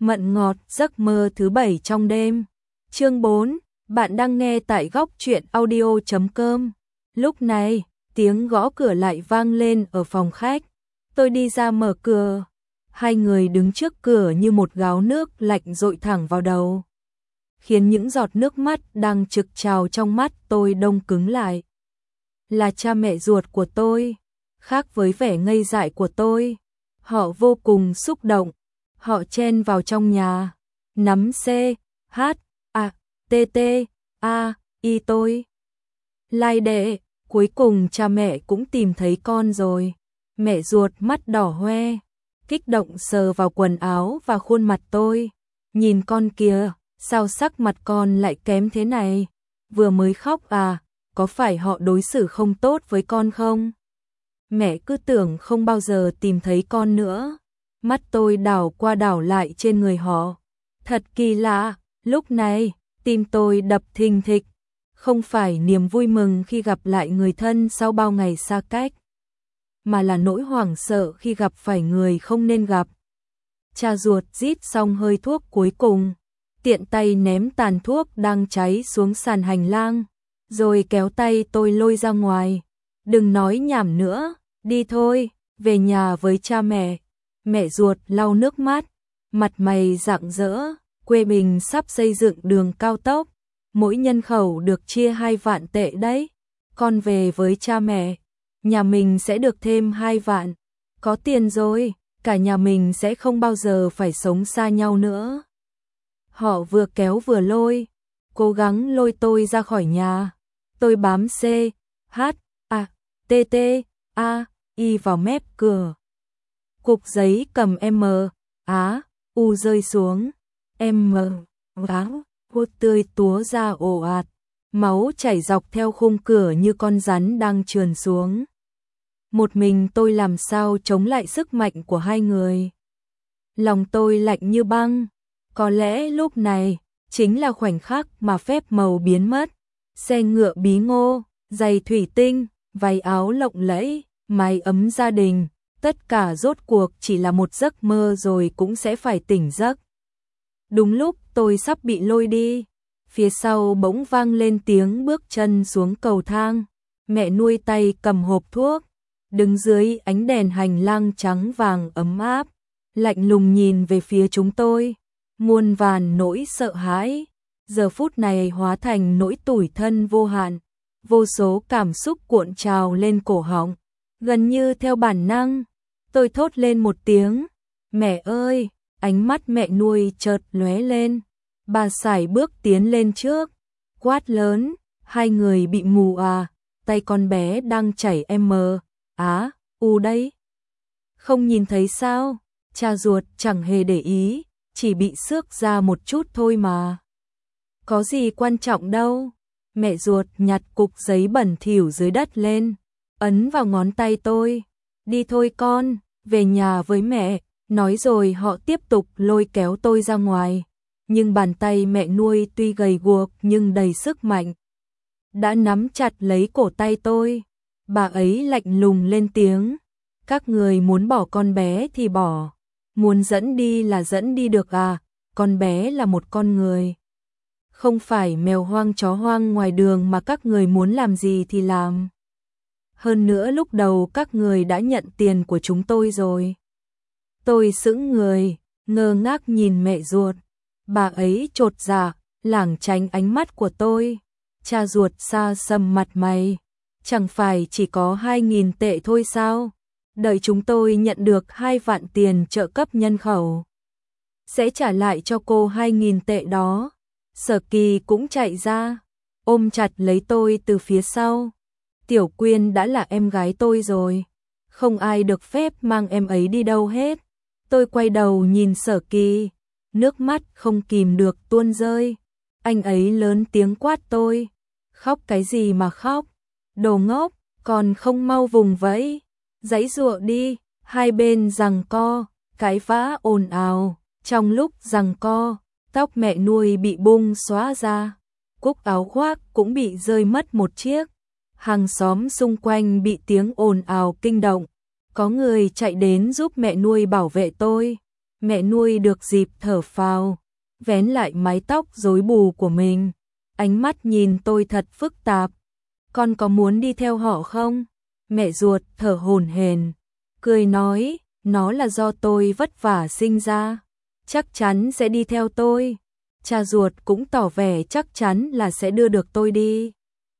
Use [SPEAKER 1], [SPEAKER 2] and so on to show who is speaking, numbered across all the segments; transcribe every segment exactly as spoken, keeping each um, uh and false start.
[SPEAKER 1] Mận ngọt giấc mơ thứ bảy trong đêm. Chương bốn, bạn đang nghe tại góc truyện audio chấm com. Lúc này, tiếng gõ cửa lại vang lên ở phòng khách. Tôi đi ra mở cửa. Hai người đứng trước cửa như một gáo nước lạnh dội thẳng vào đầu, khiến những giọt nước mắt đang trực trào trong mắt tôi đông cứng lại. Là cha mẹ ruột của tôi, khác với vẻ ngây dại của tôi. Họ vô cùng xúc động. Họ chen vào trong nhà, nắm C, H, A, T, T, A, Y tôi. Lai đệ, cuối cùng cha mẹ cũng tìm thấy con rồi. Mẹ ruột mắt đỏ hoe, kích động sờ vào quần áo và khuôn mặt tôi. Nhìn con kìa, sao sắc mặt con lại kém thế này? Vừa mới khóc à, có phải họ đối xử không tốt với con không? Mẹ cứ tưởng không bao giờ tìm thấy con nữa. Mắt tôi đảo qua đảo lại trên người họ. Thật kỳ lạ, lúc này, tim tôi đập thình thịch. Không phải niềm vui mừng khi gặp lại người thân sau bao ngày xa cách, mà là nỗi hoảng sợ khi gặp phải người không nên gặp. Cha ruột rít xong hơi thuốc cuối cùng, tiện tay ném tàn thuốc đang cháy xuống sàn hành lang, rồi kéo tay tôi lôi ra ngoài. Đừng nói nhảm nữa, đi thôi, về nhà với cha mẹ. Mẹ ruột lau nước mắt, mặt mày rạng rỡ. Quê mình sắp xây dựng đường cao tốc, mỗi nhân khẩu được chia hai vạn tệ đấy. Con về với cha mẹ, nhà mình sẽ được thêm hai vạn. Có tiền rồi, cả nhà mình sẽ không bao giờ phải sống xa nhau nữa. Họ vừa kéo vừa lôi, cố gắng lôi tôi ra khỏi nhà. Tôi bám C, H, A, T, T, A, Y vào mép cửa. Cục giấy cầm M, Á, U rơi xuống. M, Á, U tươi túa ra ồ ạt. Máu chảy dọc theo khung cửa như con rắn đang trườn xuống. Một mình tôi làm sao chống lại sức mạnh của hai người. Lòng tôi lạnh như băng. Có lẽ lúc này chính là khoảnh khắc mà phép màu biến mất. Xe ngựa bí ngô, giày thủy tinh, váy áo lộng lẫy, mái ấm gia đình. Tất cả rốt cuộc chỉ là một giấc mơ rồi cũng sẽ phải tỉnh giấc. Đúng lúc tôi sắp bị lôi đi, phía sau bỗng vang lên tiếng bước chân xuống cầu thang. Mẹ nuôi tay cầm hộp thuốc, đứng dưới ánh đèn hành lang trắng vàng ấm áp, lạnh lùng nhìn về phía chúng tôi. Muôn vàn nỗi sợ hãi, giờ phút này hóa thành nỗi tủi thân vô hạn. Vô số cảm xúc cuộn trào lên cổ họng, gần như theo bản năng. Tôi thốt lên một tiếng, mẹ ơi, ánh mắt mẹ nuôi chợt lóe lên. Bà sải bước tiến lên trước, quát lớn, hai người bị mù à, tay con bé đang chảy M, Á, U đấy. Không nhìn thấy sao? Cha ruột chẳng hề để ý, chỉ bị xước ra một chút thôi mà. Có gì quan trọng đâu. Mẹ ruột nhặt cục giấy bẩn thỉu dưới đất lên, ấn vào ngón tay tôi. Đi thôi con, về nhà với mẹ. Nói rồi họ tiếp tục lôi kéo tôi ra ngoài. Nhưng bàn tay mẹ nuôi tuy gầy guộc nhưng đầy sức mạnh, đã nắm chặt lấy cổ tay tôi. Bà ấy lạnh lùng lên tiếng, các người muốn bỏ con bé thì bỏ, muốn dẫn đi là dẫn đi được à, con bé là một con người, không phải mèo hoang chó hoang ngoài đường mà các người muốn làm gì thì làm. Hơn nữa lúc đầu các người đã nhận tiền của chúng tôi rồi. Tôi sững người, ngơ ngác nhìn mẹ ruột. Bà ấy chột dạ, lảng tránh ánh mắt của tôi. Cha ruột xa sầm mặt mày. Chẳng phải chỉ có hai nghìn tệ thôi sao? Đợi chúng tôi nhận được hai vạn tiền trợ cấp nhân khẩu, sẽ trả lại cho cô hai nghìn tệ đó. Sở Kỳ cũng chạy ra, ôm chặt lấy tôi từ phía sau. Tiểu Quyên đã là em gái tôi rồi, không ai được phép mang em ấy đi đâu hết. Tôi quay đầu nhìn Sở Kỳ, nước mắt không kìm được tuôn rơi. Anh ấy lớn tiếng quát tôi, khóc cái gì mà khóc, đồ ngốc, còn không mau vùng vẫy, giãy giụa đi. Hai bên giằng co, cãi vã ồn ào. Trong lúc giằng co, tóc mẹ nuôi bị bung xóa ra, cúc áo khoác cũng bị rơi mất một chiếc. Hàng xóm xung quanh bị tiếng ồn ào kinh động, có người chạy đến giúp mẹ nuôi bảo vệ tôi. Mẹ nuôi được dịp thở phào, vén lại mái tóc rối bù của mình. Ánh mắt nhìn tôi thật phức tạp. Con có muốn đi theo họ không? Mẹ ruột thở hổn hển, cười nói, nó là do tôi vất vả sinh ra, chắc chắn sẽ đi theo tôi. Cha ruột cũng tỏ vẻ chắc chắn là sẽ đưa được tôi đi.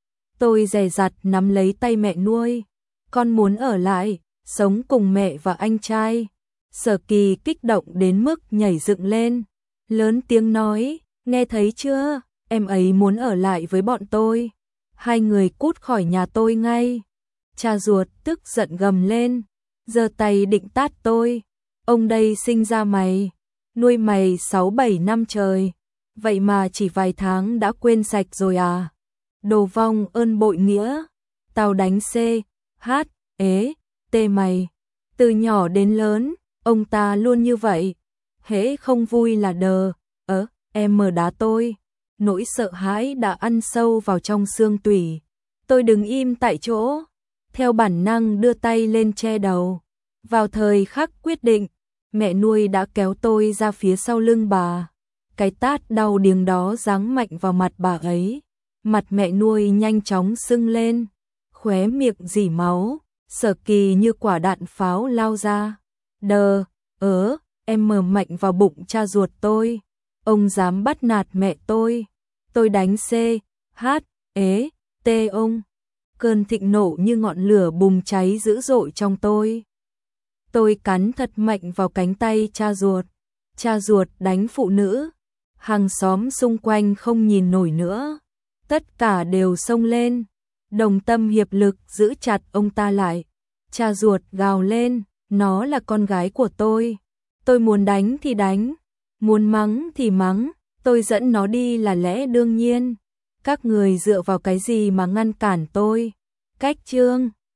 [SPEAKER 1] Tôi dè dặt nắm lấy tay mẹ nuôi. Con muốn ở lại, sống cùng mẹ và anh trai. Sở Kỳ kích động đến mức nhảy dựng lên, lớn tiếng nói, nghe thấy chưa, em ấy muốn ở lại với bọn tôi. Hai người cút khỏi nhà tôi ngay. Cha ruột tức giận gầm lên, giơ tay định tát tôi. Ông đây sinh ra mày, nuôi mày sáu bảy năm trời, vậy mà chỉ vài tháng đã quên sạch rồi à? Đồ vong ơn bội nghĩa, tao đánh C, H, ế, T mày. Từ nhỏ đến lớn, ông ta luôn như vậy, hễ không vui là đờ, ớ, em mờ đá tôi. Nỗi sợ hãi đã ăn sâu vào trong xương tủy. Tôi đứng im tại chỗ, theo bản năng đưa tay lên che đầu. Vào thời khắc quyết định, mẹ nuôi đã kéo tôi ra phía sau lưng bà. Cái tát đau điếng đó giáng mạnh vào mặt bà ấy. Mặt mẹ nuôi nhanh chóng sưng lên, khóe miệng rỉ máu. Sở Kỳ như quả đạn pháo lao ra. Đờ, ớ, em mờ mạnh vào bụng cha ruột tôi. Ông dám bắt nạt mẹ tôi. Tôi đánh C, H, ế, T ông. Cơn thịnh nộ như ngọn lửa bùng cháy dữ dội trong tôi. Tôi cắn thật mạnh vào cánh tay cha ruột. Cha ruột đánh phụ nữ. Hàng xóm xung quanh không nhìn nổi nữa. Tất cả đều xông lên, đồng tâm hiệp lực giữ chặt ông ta lại. Cha ruột gào lên, nó là con gái của tôi. Tôi muốn đánh thì đánh, muốn mắng thì mắng, tôi dẫn nó đi là lẽ đương nhiên. Các người dựa vào cái gì mà ngăn cản tôi? Cách chương